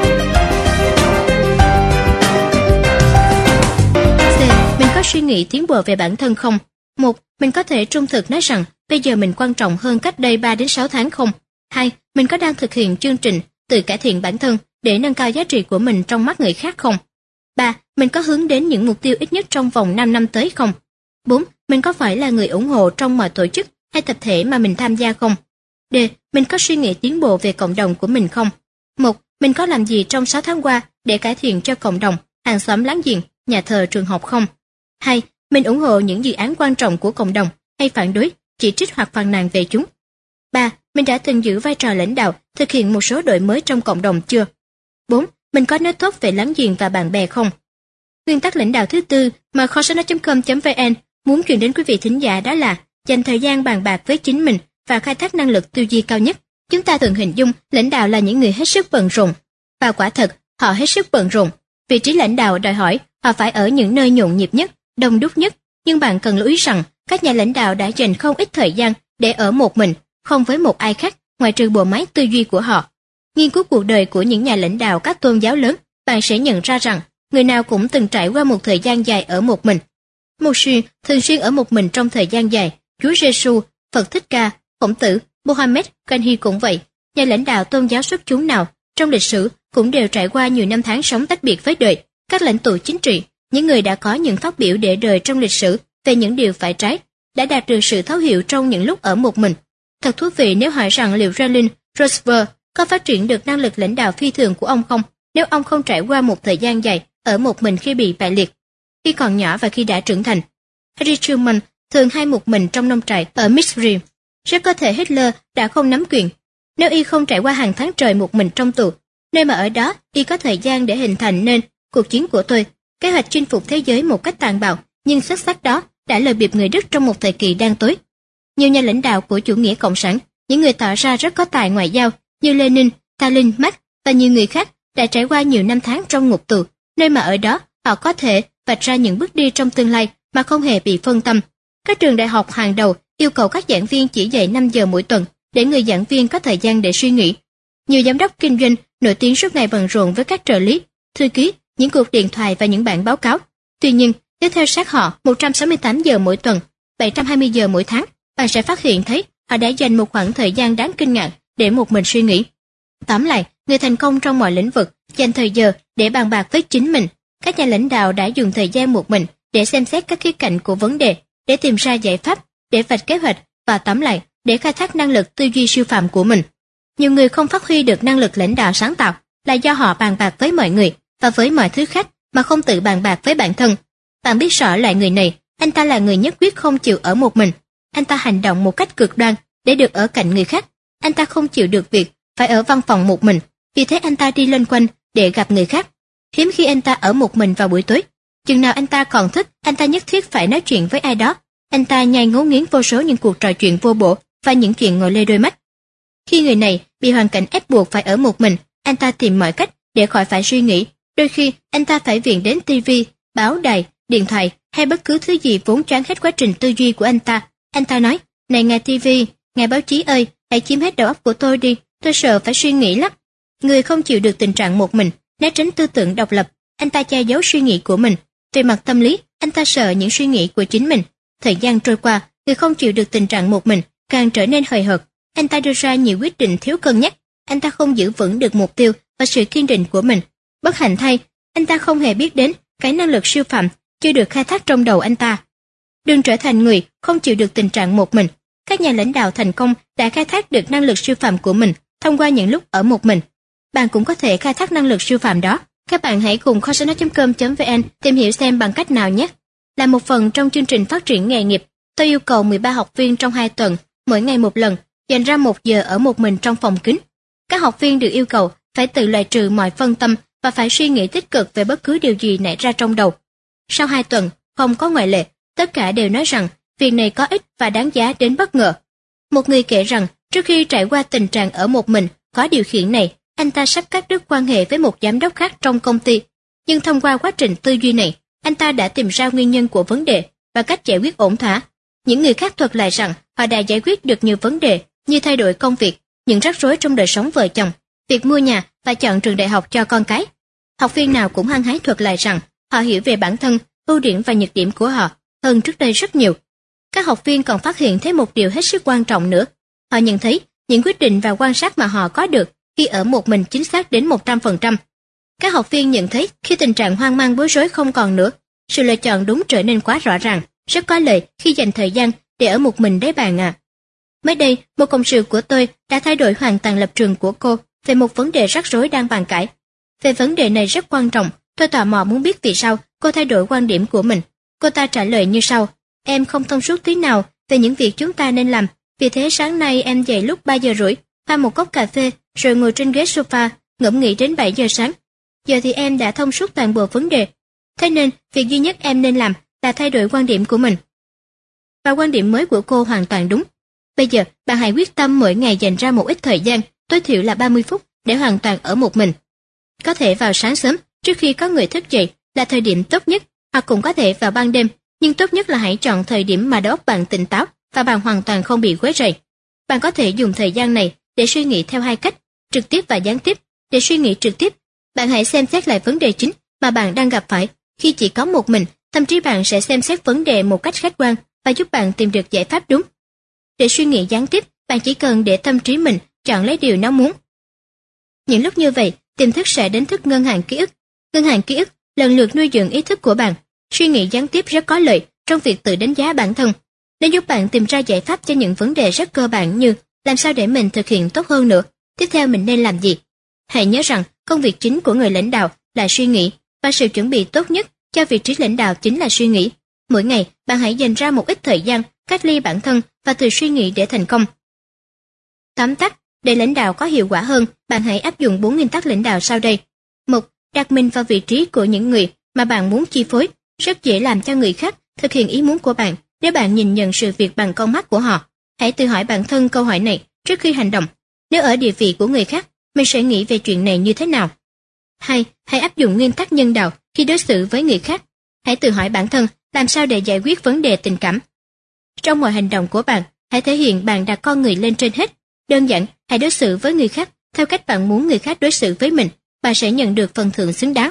C. Mình có suy nghĩ tiến bộ về bản thân không? Một. Mình có thể trung thực nói rằng bây giờ mình quan trọng hơn cách đây ba đến sáu tháng không? Hai. Mình có đang thực hiện chương trình tự cải thiện bản thân để nâng cao giá trị của mình trong mắt người khác không? Ba. Mình có hướng đến những mục tiêu ít nhất trong vòng năm năm tới không? Bốn. Mình có phải là người ủng hộ trong mọi tổ chức hay tập thể mà mình tham gia không? D. Mình có suy nghĩ tiến bộ về cộng đồng của mình không? Một. Mình có làm gì trong sáu tháng qua để cải thiện cho cộng đồng, hàng xóm láng giềng, nhà thờ, trường học không? Hai. Mình ủng hộ những dự án quan trọng của cộng đồng hay phản đối, chỉ trích hoặc phàn nàn về chúng? Ba. Mình đã từng giữ vai trò lãnh đạo, thực hiện một số đổi mới trong cộng đồng chưa? Bốn. Mình có nói tốt về láng giềng và bạn bè không? Nguyên tắc lãnh đạo thứ tư mà khosana chấm com chấm vn muốn truyền đến quý vị thính giả đó là dành thời gian bàn bạc với chính mình và khai thác năng lực tư duy cao nhất. Chúng ta thường hình dung lãnh đạo là những người hết sức bận rộn. Và quả thật, họ hết sức bận rộn. Vị trí lãnh đạo đòi hỏi họ phải ở những nơi nhộn nhịp nhất, đông đúc nhất. Nhưng bạn cần lưu ý rằng các nhà lãnh đạo đã dành không ít thời gian để ở một mình, không với một ai khác ngoài trừ bộ máy tư duy của họ. Nghiên cứu cuộc đời của những nhà lãnh đạo các tôn giáo lớn, bạn sẽ nhận ra rằng người nào cũng từng trải qua một thời gian dài ở một mình. Moshe thường xuyên ở một mình trong thời gian dài. Chúa Giêsu, Phật Thích Ca, Khổng Tử, Mohammed, Gandhi cũng vậy. Nhà lãnh đạo tôn giáo xuất chúng nào trong lịch sử cũng đều trải qua nhiều năm tháng sống tách biệt với đời. Các lãnh tụ chính trị, những người đã có những phát biểu để đời trong lịch sử về những điều phải trái, đã đạt được sự thấu hiểu trong những lúc ở một mình. Thật thú vị nếu hỏi rằng liệu Ralin Roosevelt có phát triển được năng lực lãnh đạo phi thường của ông không, nếu ông không trải qua một thời gian dài ở một mình khi bị bại liệt, khi còn nhỏ và khi đã trưởng thành. Harry Truman thường hay một mình trong nông trại ở Missouri. Rất có thể Hitler đã không nắm quyền. Nếu y không trải qua hàng tháng trời một mình trong tù, nơi mà ở đó y có thời gian để hình thành nên cuộc chiến của tôi, kế hoạch chinh phục thế giới một cách tàn bạo nhưng xuất sắc đó đã lời bịp người Đức trong một thời kỳ đang tối. Nhiều nhà lãnh đạo của chủ nghĩa cộng sản, những người tỏ ra rất có tài ngoại giao như Lenin, Stalin, Marx và nhiều người khác đã trải qua nhiều năm tháng trong ngục tù, nơi mà ở đó họ có thể vạch ra những bước đi trong tương lai mà không hề bị phân tâm. Các trường đại học hàng đầu yêu cầu các giảng viên chỉ dạy năm giờ mỗi tuần để người giảng viên có thời gian để suy nghĩ. Nhiều giám đốc kinh doanh nổi tiếng suốt ngày bận rộn với các trợ lý, thư ký, những cuộc điện thoại và những bản báo cáo. Tuy nhiên, nếu theo sát họ một trăm sáu mươi tám giờ mỗi tuần, bảy trăm hai mươi giờ mỗi tháng, bạn sẽ phát hiện thấy họ đã dành một khoảng thời gian đáng kinh ngạc để một mình suy nghĩ. Tóm lại, người thành công trong mọi lĩnh vực dành thời giờ để bàn bạc với chính mình. Các nhà lãnh đạo đã dùng thời gian một mình để xem xét các khía cạnh của vấn đề, để tìm ra giải pháp, để vạch kế hoạch và tóm lại để khai thác năng lực tư duy siêu phàm của mình. Nhiều người không phát huy được năng lực lãnh đạo sáng tạo là do họ bàn bạc với mọi người và với mọi thứ khác mà không tự bàn bạc với bản thân. Bạn biết rõ loại người này, anh ta là người nhất quyết không chịu ở một mình. Anh ta hành động một cách cực đoan để được ở cạnh người khác. Anh ta không chịu được việc phải ở văn phòng một mình, vì thế anh ta đi loanh quanh để gặp người khác. Hiếm khi anh ta ở một mình vào buổi tối. Chừng nào anh ta còn thích, anh ta nhất thiết phải nói chuyện với ai đó. Anh ta nhai ngấu nghiến vô số những cuộc trò chuyện vô bổ và những chuyện ngồi lê đôi mắt. Khi người này bị hoàn cảnh ép buộc phải ở một mình, anh ta tìm mọi cách để khỏi phải suy nghĩ. Đôi khi anh ta phải viện đến ti vi, báo đài, điện thoại hay bất cứ thứ gì vốn choáng hết quá trình tư duy của anh ta. Anh ta nói: "Này ngài ti vi, ngài báo chí ơi, hãy chiếm hết đầu óc của tôi đi, tôi sợ phải suy nghĩ lắm." Người không chịu được tình trạng một mình, né tránh tư tưởng độc lập, anh ta che giấu suy nghĩ của mình. Về mặt tâm lý, anh ta sợ những suy nghĩ của chính mình. Thời gian trôi qua, người không chịu được tình trạng một mình càng trở nên hời hợt. Anh ta đưa ra nhiều quyết định thiếu cân nhắc. Anh ta không giữ vững được mục tiêu và sự kiên định của mình. Bất hạnh thay, anh ta không hề biết đến cái năng lực siêu phàm chưa được khai thác trong đầu anh ta. Đừng trở thành người không chịu được tình trạng một mình. Các nhà lãnh đạo thành công đã khai thác được năng lực siêu phàm của mình thông qua những lúc ở một mình. Bạn cũng có thể khai thác năng lực siêu phàm đó. Các bạn hãy cùng kho sách nói chấm com chấm vn tìm hiểu xem bằng cách nào nhé. Là một phần trong chương trình phát triển nghề nghiệp, tôi yêu cầu mười ba học viên trong hai tuần, mỗi ngày một lần, dành ra một giờ ở một mình trong phòng kín. Các học viên được yêu cầu phải tự loại trừ mọi phân tâm và phải suy nghĩ tích cực về bất cứ điều gì nảy ra trong đầu. Sau hai tuần, không có ngoại lệ, tất cả đều nói rằng việc này có ích và đáng giá đến bất ngờ. Một người kể rằng trước khi trải qua tình trạng ở một mình có điều khiển này, anh ta sắp cắt đứt quan hệ với một giám đốc khác trong công ty. Nhưng thông qua quá trình tư duy này, anh ta đã tìm ra nguyên nhân của vấn đề và cách giải quyết ổn thỏa. Những người khác thuật lại rằng họ đã giải quyết được nhiều vấn đề như thay đổi công việc, những rắc rối trong đời sống vợ chồng, việc mua nhà và chọn trường đại học cho con cái. Học viên nào cũng hăng hái thuật lại rằng họ hiểu về bản thân, ưu điểm và nhược điểm của họ hơn trước đây rất nhiều. Các học viên còn phát hiện thêm một điều hết sức quan trọng nữa. Họ nhận thấy những quyết định và quan sát mà họ có được khi ở một mình chính xác đến một trăm phần trăm. Các học viên nhận thấy khi tình trạng hoang mang bối rối không còn nữa, sự lựa chọn đúng trở nên quá rõ ràng, rất có lợi khi dành thời gian để ở một mình đấy bạn à. Mới đây, một cộng sự của tôi đã thay đổi hoàn toàn lập trường của cô về một vấn đề rắc rối đang bàn cãi. Về vấn đề này rất quan trọng, tôi tò mò muốn biết vì sao cô thay đổi quan điểm của mình. Cô ta trả lời như sau: "Em không thông suốt tí nào về những việc chúng ta nên làm, vì thế sáng nay em dậy lúc ba giờ rưỡi, pha một cốc cà phê rồi ngồi trên ghế sofa, ngẫm nghĩ đến bảy giờ sáng. Giờ thì em đã thông suốt toàn bộ vấn đề. Thế nên, việc duy nhất em nên làm là thay đổi quan điểm của mình." Và quan điểm mới của cô hoàn toàn đúng. Bây giờ, bạn hãy quyết tâm mỗi ngày dành ra một ít thời gian, tối thiểu là ba mươi phút, để hoàn toàn ở một mình. Có thể vào sáng sớm, trước khi có người thức dậy, là thời điểm tốt nhất, hoặc cũng có thể vào ban đêm, nhưng tốt nhất là hãy chọn thời điểm mà đầu óc bạn tỉnh táo và bạn hoàn toàn không bị quấy rầy. Bạn có thể dùng thời gian này để suy nghĩ theo hai cách, trực tiếp và gián tiếp. Để suy nghĩ trực tiếp, bạn hãy xem xét lại vấn đề chính mà bạn đang gặp phải. Khi chỉ có một mình, tâm trí bạn sẽ xem xét vấn đề một cách khách quan và giúp bạn tìm được giải pháp đúng. Để suy nghĩ gián tiếp, bạn chỉ cần để tâm trí mình chọn lấy điều nó muốn. Những lúc như vậy, tiềm thức sẽ đánh thức ngân hàng ký ức. Ngân hàng ký ức lần lượt nuôi dưỡng ý thức của bạn. Suy nghĩ gián tiếp rất có lợi trong việc tự đánh giá bản thân. Nó giúp bạn tìm ra giải pháp cho những vấn đề rất cơ bản như làm sao để mình thực hiện tốt hơn nữa, tiếp theo mình nên làm gì. Hãy nhớ rằng công việc chính của người lãnh đạo là suy nghĩ, và sự chuẩn bị tốt nhất cho vị trí lãnh đạo chính là suy nghĩ. Mỗi ngày, bạn hãy dành ra một ít thời gian cách ly bản thân và từ suy nghĩ để thành công. Tóm tắt, Để lãnh đạo có hiệu quả hơn, bạn hãy áp dụng bốn nguyên tắc lãnh đạo sau đây. Một. Đặt mình vào vị trí của những người mà bạn muốn chi phối. Rất dễ làm cho người khác thực hiện ý muốn của bạn nếu bạn nhìn nhận sự việc bằng con mắt của họ. Hãy tự hỏi bản thân câu hỏi này trước khi hành động. Nếu ở địa vị của người khác, mình sẽ nghĩ về chuyện này như thế nào? Hai. Hãy áp dụng nguyên tắc nhân đạo khi đối xử với người khác. Hãy tự hỏi bản thân làm sao để giải quyết vấn đề tình cảm. Trong mọi hành động của bạn, hãy thể hiện bạn đặt con người lên trên hết. Đơn giản, hãy đối xử với người khác theo cách bạn muốn người khác đối xử với mình. Bạn sẽ nhận được phần thưởng xứng đáng.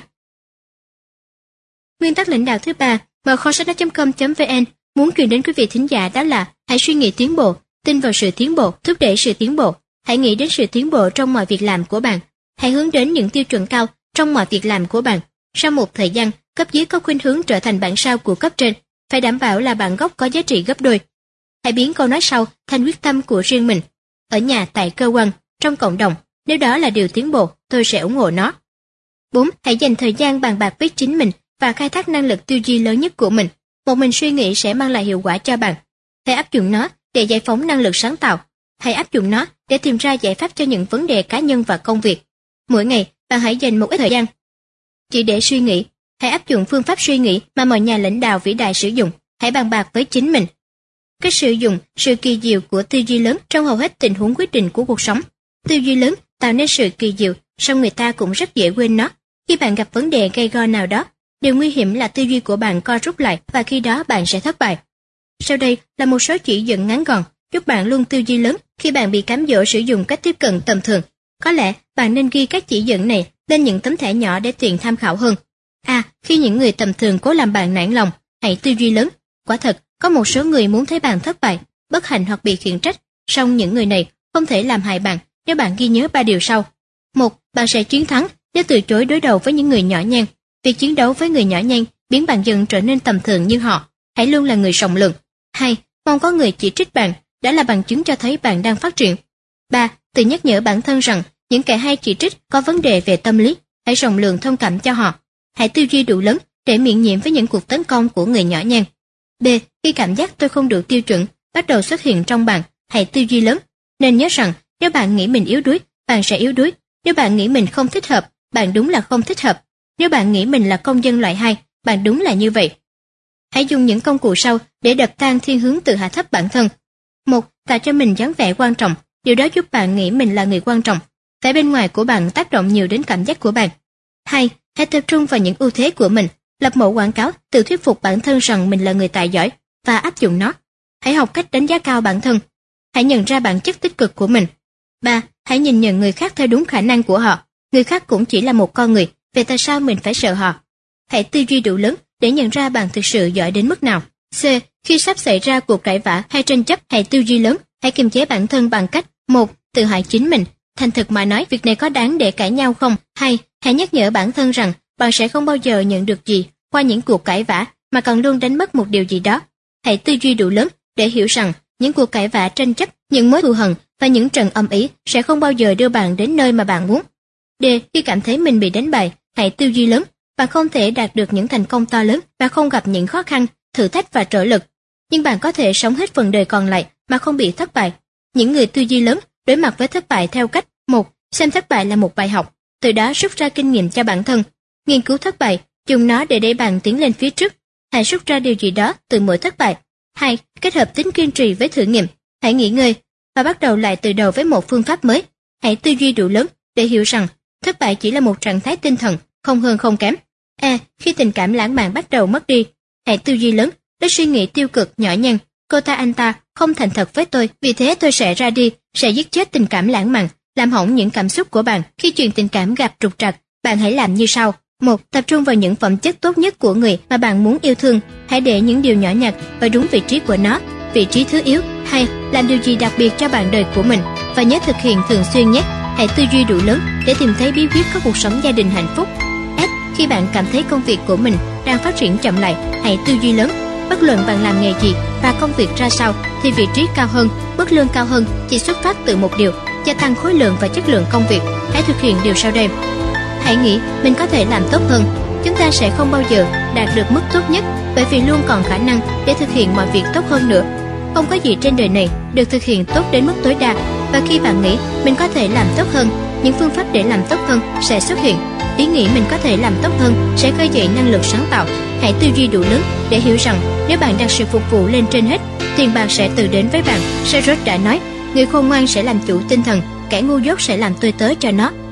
Nguyên tắc lãnh đạo thứ ba mà kho sách nói chấm com chấm vn muốn truyền đến quý vị thính giả đó là hãy suy nghĩ tiến bộ, tin vào sự tiến bộ, thúc đẩy sự tiến bộ. Hãy nghĩ đến sự tiến bộ trong mọi việc làm của bạn. Hãy hướng đến những tiêu chuẩn cao trong mọi việc làm của bạn. Sau một thời gian, cấp dưới có khuynh hướng trở thành bản sao của cấp trên. Phải đảm bảo là bản gốc có giá trị gấp đôi. Hãy biến câu nói sau thành quyết tâm của riêng mình. Ở nhà, tại cơ quan, trong cộng đồng, nếu đó là điều tiến bộ, tôi sẽ ủng hộ nó. Bốn. Hãy dành thời gian bàn bạc với chính mình và khai thác năng lực tư duy lớn nhất của mình. Một mình suy nghĩ sẽ mang lại hiệu quả cho bạn. Hãy áp dụng nó để giải phóng năng lực sáng tạo. Hãy áp dụng nó để tìm ra giải pháp cho những vấn đề cá nhân và công việc. Mỗi ngày, bạn hãy dành một ít thời gian chỉ để suy nghĩ. Hãy áp dụng phương pháp suy nghĩ mà mọi nhà lãnh đạo vĩ đại sử dụng. Hãy bàn bạc với chính mình. Cách sử dụng sự kỳ diệu của tư duy lớn trong hầu hết tình huống quyết định của cuộc sống. Tư duy lớn tạo nên sự kỳ diệu, song người ta cũng rất dễ quên nó. Khi bạn gặp vấn đề gây go nào đó, điều nguy hiểm là tư duy của bạn co rút lại và khi đó bạn sẽ thất bại. Sau đây là một số chỉ dẫn ngắn gọn giúp bạn luôn tư duy lớn khi bạn bị cám dỗ sử dụng cách tiếp cận tầm thường. Có lẽ bạn nên ghi các chỉ dẫn này lên những tấm thẻ nhỏ để tiện tham khảo hơn. A. Khi những người tầm thường cố làm bạn nản lòng, hãy tư duy lớn. Quả thật, có một số người muốn thấy bạn thất bại, bất hạnh hoặc bị khiển trách, song những người này không thể làm hại bạn nếu bạn ghi nhớ ba điều sau. Một. Bạn sẽ chiến thắng nếu từ chối đối đầu với những người nhỏ nhen. Việc chiến đấu với người nhỏ nhen biến bạn dần trở nên tầm thường như họ. Hãy luôn là người rộng lượng. Hai. Mong có người chỉ trích bạn, đã là bằng chứng cho thấy bạn đang phát triển. Ba. Tự nhắc nhở bản thân rằng những kẻ hay chỉ trích có vấn đề về tâm lý, hãy rộng lượng thông cảm cho họ. Hãy tư duy đủ lớn để miễn nhiễm với những cuộc tấn công của người nhỏ nhen. B. Khi cảm giác tôi không đủ tiêu chuẩn bắt đầu xuất hiện trong bạn, hãy tư duy lớn. Nên nhớ rằng nếu bạn nghĩ mình yếu đuối, bạn sẽ yếu đuối. Nếu bạn nghĩ mình không thích hợp, bạn đúng là không thích hợp. Nếu bạn nghĩ mình là công dân loại hai, bạn đúng là như vậy. Hãy dùng những công cụ sau để đập tan thiên hướng tự hạ thấp bản thân. Một. Tạo cho mình dáng vẻ quan trọng. Điều đó giúp bạn nghĩ mình là người quan trọng. Vẻ bên ngoài của bạn tác động nhiều đến cảm giác của bạn. Hai. Hãy tập trung vào những ưu thế của mình. Lập mẫu quảng cáo, tự thuyết phục bản thân rằng mình là người tài giỏi và áp dụng nó. Hãy học cách đánh giá cao bản thân. Hãy nhận ra bản chất tích cực của mình. Ba. Hãy nhìn nhận người khác theo đúng khả năng của họ. Người khác cũng chỉ là một con người, vậy tại sao mình phải sợ họ? Hãy tư duy đủ lớn để nhận ra bạn thực sự giỏi đến mức nào. C. Khi sắp xảy ra cuộc cãi vã hay tranh chấp, hãy tư duy lớn. Hãy kiềm chế bản thân bằng cách: một. Tự hỏi chính mình, thành thực mà nói, việc này có đáng để cãi nhau không? Hai. Hãy nhắc nhở bản thân rằng bạn sẽ không bao giờ nhận được gì qua những cuộc cãi vã, mà còn luôn đánh mất một điều gì đó. Hãy tư duy đủ lớn để hiểu rằng những cuộc cãi vã, tranh chấp, những mối thù hằn và những trận âm ỉ sẽ không bao giờ đưa bạn đến nơi mà bạn muốn. D. Khi cảm thấy mình bị đánh bại, hãy tư duy lớn. Bạn không thể đạt được những thành công to lớn và không gặp những khó khăn, thử thách và trở lực. Nhưng bạn có thể sống hết phần đời còn lại mà không bị thất bại. Những người tư duy lớn đối mặt với thất bại theo cách: một. Xem thất bại là một bài học, từ đó rút ra kinh nghiệm cho bản thân. Nghiên cứu thất bại, dùng nó để đẩy bạn tiến lên phía trước. Hãy rút ra điều gì đó từ mỗi thất bại. Hai. Kết hợp tính kiên trì với thử nghiệm. Hãy nghỉ ngơi và bắt đầu lại từ đầu với một phương pháp mới. Hãy tư duy đủ lớn để hiểu rằng thất bại chỉ là một trạng thái tinh thần, không hơn không kém. A. Khi tình cảm lãng mạn bắt đầu mất đi, hãy tư duy lớn với suy nghĩ tiêu cực nhỏ nhăn: cô ta anh ta không thành thật với tôi, vì thế tôi sẽ ra đi, sẽ giết chết tình cảm lãng mạn, làm hỏng những cảm xúc của bạn. Khi chuyện tình cảm gặp trục trặc, bạn hãy làm như sau: một. Tập trung vào những phẩm chất tốt nhất của người mà bạn muốn yêu thương. Hãy để những điều nhỏ nhặt vào đúng vị trí của nó, vị trí thứ yếu. Hai. Làm điều gì đặc biệt cho bạn đời của mình và nhớ thực hiện thường xuyên nhé. Hãy tư duy đủ lớn để tìm thấy bí quyết có cuộc sống gia đình hạnh phúc. F. Khi bạn cảm thấy công việc của mình đang phát triển chậm lại, hãy tư duy lớn. Bất luận bạn làm nghề gì và công việc ra sao, thì vị trí cao hơn, mức lương cao hơn chỉ xuất phát từ một điều: gia tăng khối lượng và chất lượng công việc. Hãy thực hiện điều sau đây. Hãy nghĩ mình có thể làm tốt hơn. Chúng ta sẽ không bao giờ đạt được mức tốt nhất, bởi vì luôn còn khả năng để thực hiện mọi việc tốt hơn nữa. Không có gì trên đời này được thực hiện tốt đến mức tối đa. Và khi bạn nghĩ mình có thể làm tốt hơn, những phương pháp để làm tốt hơn sẽ xuất hiện. Ý nghĩ mình có thể làm tốt hơn sẽ khơi dậy năng lực sáng tạo. Hãy tư duy đủ lớn để hiểu rằng nếu bạn đặt sự phục vụ lên trên hết, tiền bạc sẽ tự đến với bạn. Sarot đã nói, người khôn ngoan sẽ làm chủ tinh thần, kẻ ngu dốt sẽ làm tôi tớ cho nó.